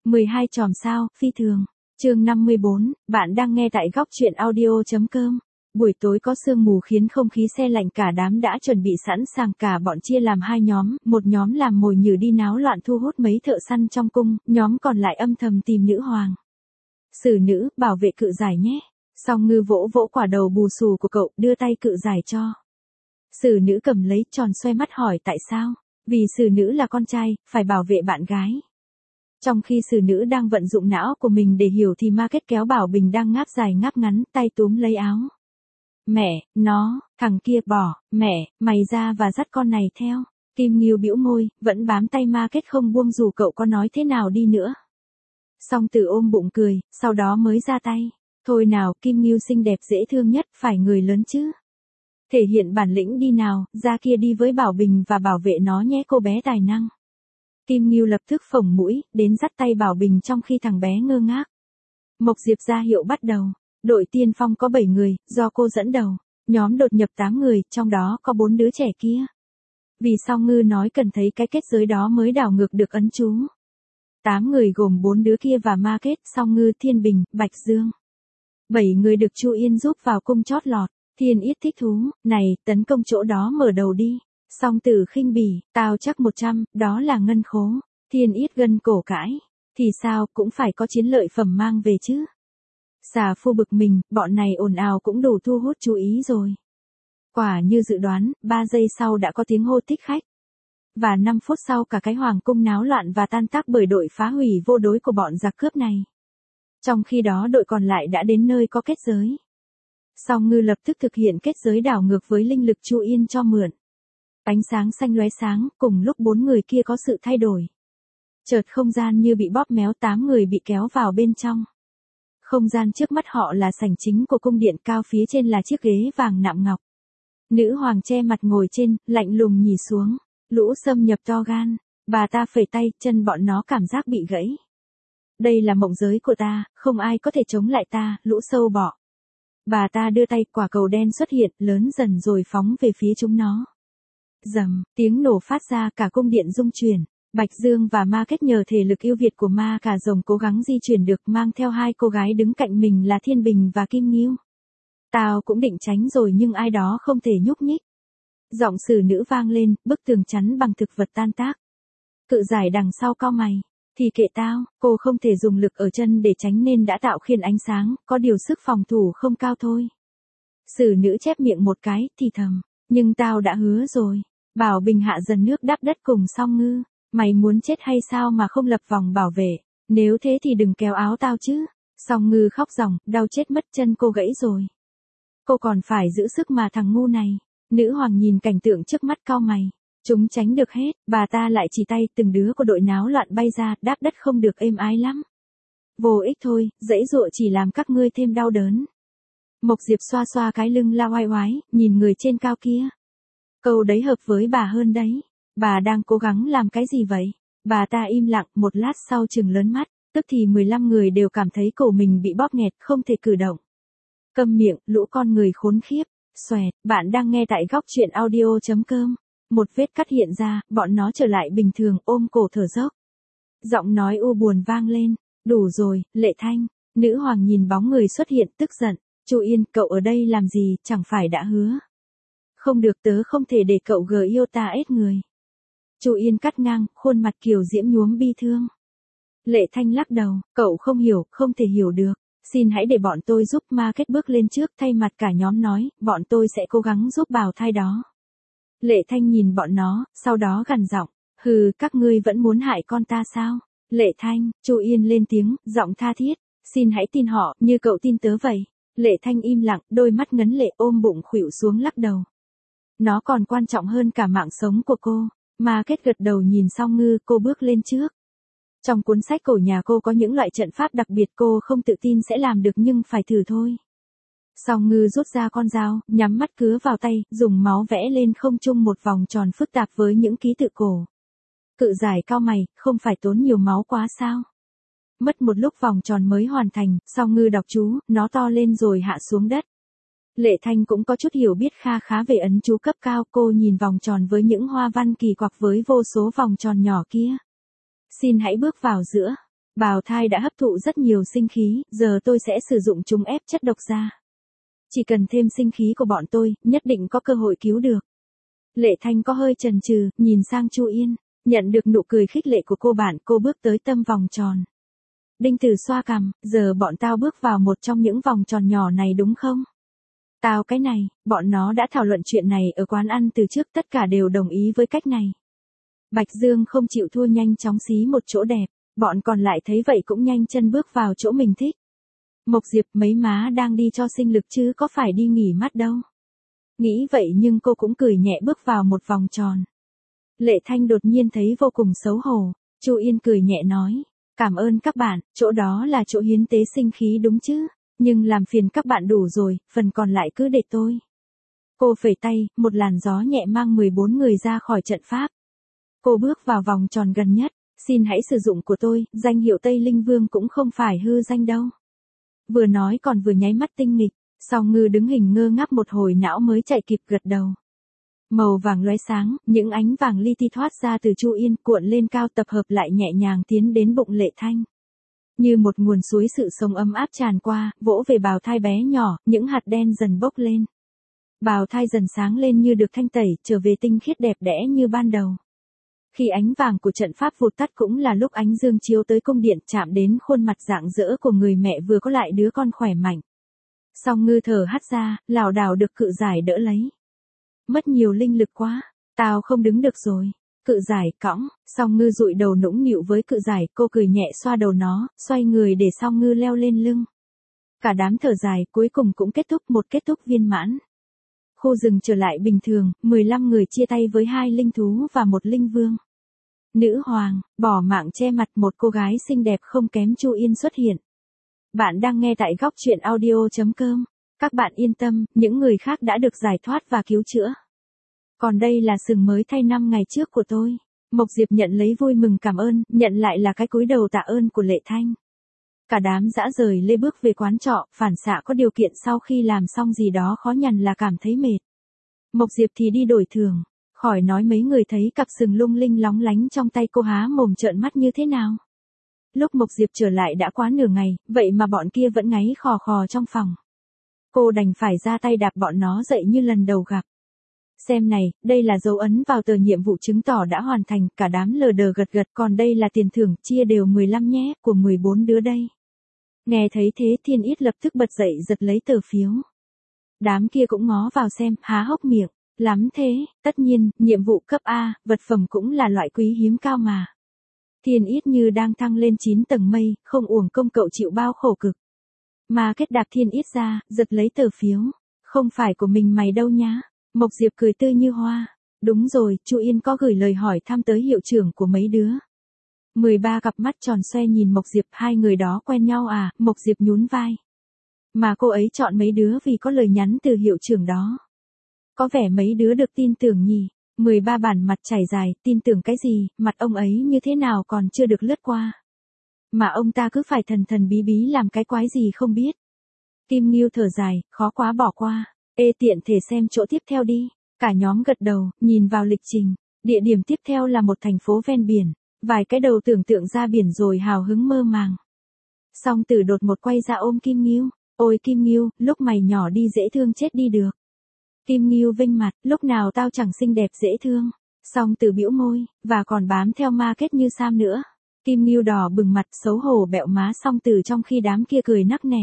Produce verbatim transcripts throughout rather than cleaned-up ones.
mười hai chòm sao, phi thường. Chương năm mươi bốn, bạn đang nghe tại góc truyện audio.com. Buổi tối có sương mù khiến không khí se lạnh, cả đám đã chuẩn bị sẵn sàng, cả bọn chia làm hai nhóm, một nhóm làm mồi nhử đi náo loạn thu hút mấy thợ săn trong cung, nhóm còn lại âm thầm tìm nữ hoàng. Sử nữ, bảo vệ cự giải nhé. Song Ngư vỗ vỗ quả đầu bù xù của cậu, đưa tay cự giải cho. Sử nữ cầm lấy, tròn xoay mắt hỏi tại sao? Vì sử nữ là con trai, phải bảo vệ bạn gái. Trong khi sử nữ đang vận dụng não của mình để hiểu thì Ma Kết kéo Bảo Bình đang ngáp dài ngáp ngắn, tay túm lấy áo. Mẹ, nó, thằng kia bỏ, mẹ, mày ra và dắt con này theo. Kim Ngưu bĩu môi, vẫn bám tay Ma Kết không buông dù cậu có nói thế nào đi nữa. Song Tử ôm bụng cười, sau đó mới ra tay. Thôi nào, Kim Ngưu xinh đẹp dễ thương nhất, phải người lớn chứ. Thể hiện bản lĩnh đi nào, ra kia đi với Bảo Bình và bảo vệ nó nhé cô bé tài năng. Kim Ngưu lập tức phồng mũi, đến dắt tay Bảo Bình trong khi thằng bé ngơ ngác. Mộc Diệp ra hiệu bắt đầu. Đội tiên phong có bảy người, do cô dẫn đầu. Nhóm đột nhập tám người, trong đó có bốn đứa trẻ kia. Vì sao Ngư nói cần thấy cái kết giới đó mới đảo ngược được ấn chú. Tám người gồm bốn đứa kia và Ma Kết, Song Ngư, Thiên Bình, Bạch Dương. Bảy người được Chu Yên giúp vào cung chót lọt. Thiên Yết thích thú, này, tấn công chỗ đó mở đầu đi. Song Tử khinh bỉ, tao chắc một trăm, đó là ngân khố. Thiên Yết gân cổ cãi. Thì sao, cũng phải có chiến lợi phẩm mang về chứ. Xà Phu bực mình, bọn này ồn ào cũng đủ thu hút chú ý rồi. Quả như dự đoán, ba giây sau đã có tiếng hô thích khách. Và năm phút sau cả cái hoàng cung náo loạn và tan tác bởi đội phá hủy vô đối của bọn giặc cướp này. Trong khi đó đội còn lại đã đến nơi có kết giới. Song Ngư lập tức thực hiện kết giới đảo ngược với linh lực Chu Yên cho mượn. Ánh sáng xanh lóe sáng, cùng lúc bốn người kia có sự thay đổi. Chợt không gian như bị bóp méo, tám người bị kéo vào bên trong. Không gian trước mắt họ là sảnh chính của cung điện cao, phía trên là chiếc ghế vàng nạm ngọc. Nữ hoàng che mặt ngồi trên, lạnh lùng nhìn xuống. Lũ xâm nhập to gan, bà ta phẩy tay, chân bọn nó cảm giác bị gãy. Đây là mộng giới của ta, không ai có thể chống lại ta, lũ sâu bọ. Bà ta đưa tay, quả cầu đen xuất hiện, lớn dần rồi phóng về phía chúng nó. Rầm, tiếng nổ phát ra, cả cung điện rung chuyển. Bạch Dương và Ma Kết nhờ thể lực yêu việt của ma cà rồng cố gắng di chuyển được, mang theo hai cô gái đứng cạnh mình là Thiên Bình và Kim Ngưu. Tao cũng định tránh rồi nhưng ai đó không thể nhúc nhích. Giọng sử nữ vang lên, bức tường chắn bằng thực vật tan tác. Cự giải đằng sau cau mày. Thì kệ tao, cô không thể dùng lực ở chân để tránh nên đã tạo khiên ánh sáng, có điều sức phòng thủ không cao thôi. Sử nữ chép miệng một cái, thì thầm. Nhưng tao đã hứa rồi. Bảo Bình hạ dần nước đắp đất cùng Song Ngư. Mày muốn chết hay sao mà không lập vòng bảo vệ? Nếu thế thì đừng kéo áo tao chứ. Song Ngư khóc ròng, đau chết mất, chân cô gãy rồi. Cô còn phải giữ sức mà thằng ngu này. Nữ hoàng nhìn cảnh tượng trước mắt cau mày. Chúng tránh được hết, bà ta lại chỉ tay, từng đứa của đội náo loạn bay ra, đáp đất không được êm ái lắm. Vô ích thôi, dãy dụa chỉ làm các ngươi thêm đau đớn. Mộc Diệp xoa xoa cái lưng la oai oái, nhìn người trên cao kia. Câu đấy hợp với bà hơn đấy. Bà đang cố gắng làm cái gì vậy? Bà ta im lặng, một lát sau trừng lớn mắt, tức thì mười lăm người đều cảm thấy cổ mình bị bóp nghẹt, không thể cử động. Câm miệng, lũ con người khốn khiếp. Xoẹt, bạn đang nghe tại góc truyện audio.com. Một vết cắt hiện ra, bọn nó trở lại bình thường, ôm cổ thở dốc. Giọng nói u buồn vang lên. Đủ rồi, Lệ Thanh. Nữ hoàng nhìn bóng người xuất hiện, tức giận. Chu Yên, cậu ở đây làm gì, chẳng phải đã hứa. Không được, tớ không thể để cậu gờ yêu ta ết người. Chu Yên cắt ngang, khuôn mặt kiều diễm nhuốm bi thương. Lệ Thanh lắc đầu, cậu không hiểu, không thể hiểu được. Xin hãy để bọn tôi giúp. Ma Kết bước lên trước, thay mặt cả nhóm nói, bọn tôi sẽ cố gắng giúp bào thai đó. Lệ Thanh nhìn bọn nó, sau đó gằn giọng, hừ, các ngươi vẫn muốn hại con ta sao? Lệ Thanh, Chu Yên lên tiếng, giọng tha thiết, xin hãy tin họ, như cậu tin tớ vậy. Lệ Thanh im lặng, đôi mắt ngấn lệ, ôm bụng khuỵu xuống lắc đầu. Nó còn quan trọng hơn cả mạng sống của cô. Ma Kết gật đầu nhìn Song Ngư, cô bước lên trước. Trong cuốn sách cổ nhà cô có những loại trận pháp đặc biệt, cô không tự tin sẽ làm được nhưng phải thử thôi. Song Ngư rút ra con dao, nhắm mắt cứa vào tay, dùng máu vẽ lên không trung một vòng tròn phức tạp với những ký tự cổ. Cự giải cau mày, không phải tốn nhiều máu quá sao? Mất một lúc vòng tròn mới hoàn thành, Song Ngư đọc chú, nó to lên rồi hạ xuống đất. Lệ Thanh cũng có chút hiểu biết kha khá về ấn chú cấp cao, cô nhìn vòng tròn với những hoa văn kỳ quặc với vô số vòng tròn nhỏ kia. Xin hãy bước vào giữa. Bào thai đã hấp thụ rất nhiều sinh khí, giờ tôi sẽ sử dụng chúng ép chất độc ra. Chỉ cần thêm sinh khí của bọn tôi, nhất định có cơ hội cứu được. Lệ Thanh có hơi chần chừ, nhìn sang Chu Yên, nhận được nụ cười khích lệ của cô bạn, cô bước tới tâm vòng tròn. Đinh Từ xoa cằm, giờ bọn tao bước vào một trong những vòng tròn nhỏ này đúng không? Tao cái này, bọn nó đã thảo luận chuyện này ở quán ăn từ trước, tất cả đều đồng ý với cách này. Bạch Dương không chịu thua nhanh chóng xí một chỗ đẹp, bọn còn lại thấy vậy cũng nhanh chân bước vào chỗ mình thích. Mộc Diệp, mấy má đang đi cho sinh lực chứ có phải đi nghỉ mát đâu. Nghĩ vậy nhưng cô cũng cười nhẹ bước vào một vòng tròn. Lệ Thanh đột nhiên thấy vô cùng xấu hổ, Chu Yên cười nhẹ nói, cảm ơn các bạn, chỗ đó là chỗ hiến tế sinh khí đúng chứ, nhưng làm phiền các bạn đủ rồi, phần còn lại cứ để tôi. Cô phẩy tay, một làn gió nhẹ mang mười bốn người ra khỏi trận pháp. Cô bước vào vòng tròn gần nhất, xin hãy sử dụng của tôi, danh hiệu Tây Linh Vương cũng không phải hư danh đâu. Vừa nói còn vừa nháy mắt tinh nghịch, Song Ngư đứng hình ngơ ngác một hồi não mới chạy kịp gật đầu. Màu vàng lóe sáng, những ánh vàng li ti thoát ra từ Chu Yên cuộn lên cao tập hợp lại nhẹ nhàng tiến đến bụng Lệ Thanh. Như một nguồn suối sự sống ấm áp tràn qua, vỗ về bào thai bé nhỏ, những hạt đen dần bốc lên. Bào thai dần sáng lên như được thanh tẩy, trở về tinh khiết đẹp đẽ như ban đầu. Khi ánh vàng của trận pháp vụt tắt cũng là lúc ánh dương chiếu tới cung điện chạm đến khuôn mặt rạng rỡ của người mẹ vừa có lại đứa con khỏe mạnh. Song Ngư thở hắt ra, lảo đảo được Cự Giải đỡ lấy. Mất nhiều linh lực quá, tao không đứng được rồi. Cự Giải cõng, Song Ngư dụi đầu nũng nịu với Cự Giải, cô cười nhẹ xoa đầu nó, xoay người để Song Ngư leo lên lưng. Cả đám thở dài, cuối cùng cũng kết thúc một kết thúc viên mãn. Khu rừng trở lại bình thường, mười lăm người chia tay với hai linh thú và một linh vương. Nữ hoàng, bỏ mạng che mặt, một cô gái xinh đẹp không kém Chu Yên xuất hiện. Bạn đang nghe tại góc truyện audio chấm com. Các bạn yên tâm, những người khác đã được giải thoát và cứu chữa. Còn đây là sừng mới thay năm ngày trước của tôi. Mộc Diệp nhận lấy vui mừng cảm ơn, nhận lại là cái cúi đầu tạ ơn của Lệ Thanh. Cả đám dã rời lê bước về quán trọ, phản xạ có điều kiện sau khi làm xong gì đó khó nhằn là cảm thấy mệt. Mộc Diệp thì đi đổi thường, khỏi nói mấy người thấy cặp sừng lung linh lóng lánh trong tay cô há mồm trợn mắt như thế nào. Lúc Mộc Diệp trở lại đã quá nửa ngày, vậy mà bọn kia vẫn ngáy khò khò trong phòng. Cô đành phải ra tay đạp bọn nó dậy như lần đầu gặp. Xem này, đây là dấu ấn vào tờ nhiệm vụ chứng tỏ đã hoàn thành, cả đám lờ đờ gật gật, còn đây là tiền thưởng, chia đều mười lăm nhé, của mười bốn đứa đây. Nghe thấy thế Thiên Yết lập tức bật dậy giật lấy tờ phiếu. Đám kia cũng ngó vào xem, há hốc miệng, lắm thế, tất nhiên, nhiệm vụ cấp A, vật phẩm cũng là loại quý hiếm cao mà. Thiên Yết như đang thăng lên chín tầng mây, không uổng công cậu chịu bao khổ cực. Mà kết đạp Thiên Yết ra, giật lấy tờ phiếu, không phải của mình mày đâu nhá. Mộc Diệp cười tươi như hoa. Đúng rồi, Chu Yên có gửi lời hỏi thăm tới hiệu trưởng của mấy đứa. mười ba cặp mắt tròn xoe nhìn Mộc Diệp, hai người đó quen nhau à, Mộc Diệp nhún vai. Mà cô ấy chọn mấy đứa vì có lời nhắn từ hiệu trưởng đó. Có vẻ mấy đứa được tin tưởng nhỉ. mười ba bản mặt chảy dài, tin tưởng cái gì, mặt ông ấy như thế nào còn chưa được lướt qua. Mà ông ta cứ phải thần thần bí bí làm cái quái gì không biết. Kim Ngưu thở dài, khó quá bỏ qua. Ê tiện thể xem chỗ tiếp theo đi. Cả nhóm gật đầu, nhìn vào lịch trình. Địa điểm tiếp theo là một thành phố ven biển. Vài cái đầu tưởng tượng ra biển rồi hào hứng mơ màng. Song Tử đột một quay ra ôm Kim Ngưu. Ôi Kim Ngưu, lúc mày nhỏ đi dễ thương chết đi được. Kim Ngưu vênh mặt, lúc nào tao chẳng xinh đẹp dễ thương. Song Tử bĩu môi, và còn bám theo ma kết như Sam nữa. Kim Ngưu đỏ bừng mặt xấu hổ bẹo má Song Tử trong khi đám kia cười nắc nẻ.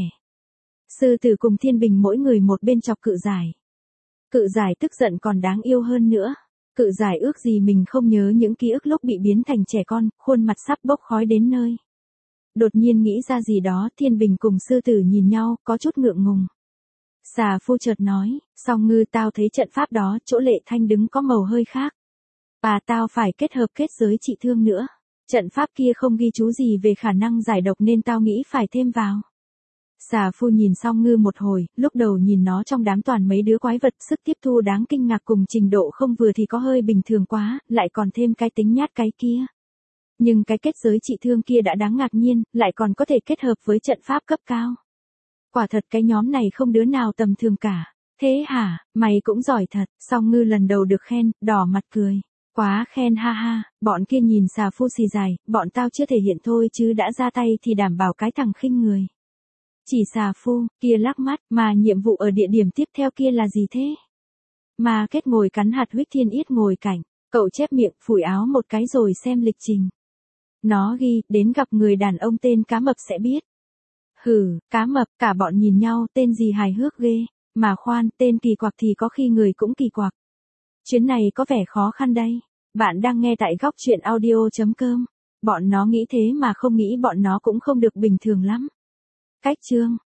Sư Tử cùng Thiên Bình mỗi người một bên chọc Cự Giải. Cự Giải tức giận còn đáng yêu hơn nữa. Cự Giải ước gì mình không nhớ những ký ức lúc bị biến thành trẻ con, khuôn mặt sắp bốc khói đến nơi. Đột nhiên nghĩ ra gì đó, Thiên Bình cùng Sư Tử nhìn nhau, có chút ngượng ngùng. Xà Phu chợt nói, Song Ngư tao thấy trận pháp đó, chỗ Lệ Thanh đứng có màu hơi khác. Và tao phải kết hợp kết giới trị thương nữa. Trận pháp kia không ghi chú gì về khả năng giải độc nên tao nghĩ phải thêm vào. Xà Phu nhìn Song Ngư một hồi, lúc đầu nhìn nó trong đám toàn mấy đứa quái vật, sức tiếp thu đáng kinh ngạc cùng trình độ không vừa thì có hơi bình thường quá, lại còn thêm cái tính nhát cái kia. Nhưng cái kết giới trị thương kia đã đáng ngạc nhiên, lại còn có thể kết hợp với trận pháp cấp cao. Quả thật cái nhóm này không đứa nào tầm thường cả. Thế hả, mày cũng giỏi thật. Song Ngư lần đầu được khen, đỏ mặt cười. Quá khen ha ha, bọn kia nhìn xà phu xì dài, bọn tao chưa thể hiện thôi chứ đã ra tay thì đảm bảo cái thằng khinh người. Chỉ xà phu, kia lắc mắt, mà nhiệm vụ ở địa điểm tiếp theo kia là gì thế? Mà kết ngồi cắn hạt huyết thiên yết ngồi cạnh, cậu chép miệng, phủi áo một cái rồi xem lịch trình. Nó ghi, đến gặp người đàn ông tên Cá Mập sẽ biết. Hừ, Cá Mập, cả bọn nhìn nhau, tên gì hài hước ghê. Mà khoan, tên kỳ quặc thì có khi người cũng kỳ quặc. Chuyến này có vẻ khó khăn đây. Bạn đang nghe tại góc truyện audio chấm com. Bọn nó nghĩ thế mà không nghĩ bọn nó cũng không được bình thường lắm. Cách chương